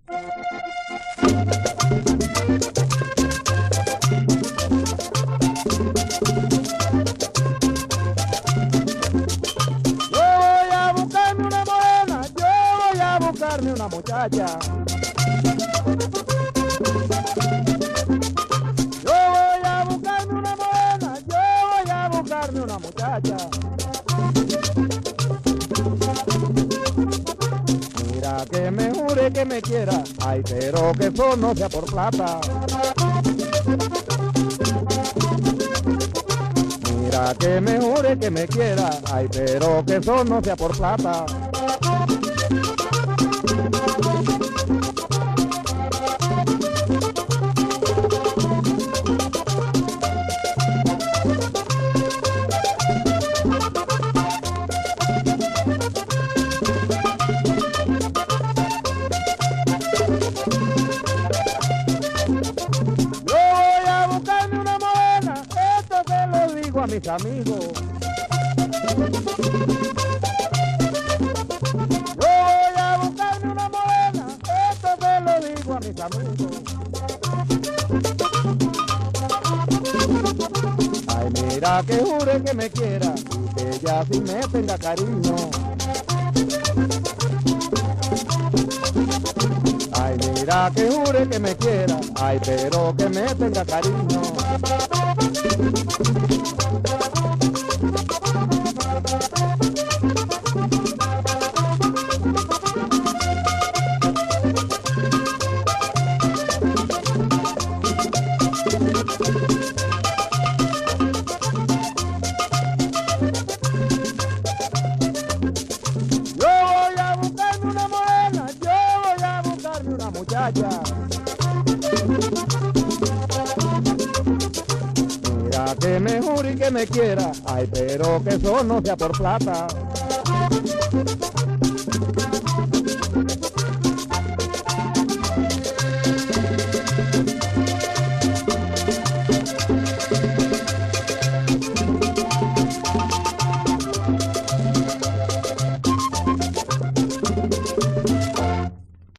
Una muchacha. Yo voy a buscarme una morena, yo voy a buscarme una muchacha. Mira que me jure que me quiera, ay, pero que eso no sea por plata. Mira que me jure que me quiera, ay, pero que eso no sea por plata. A mis amigos, yo voy a buscarme una morena, esto se lo digo a mis amigos. Ay, mira que jure que me quiera, que ella sí me tenga cariño. Ay, mira que jure que me quiera, ay, pero que me tenga cariño. Muchacha. Mira que me jure y que me quiera, ay, pero que eso no sea por plata.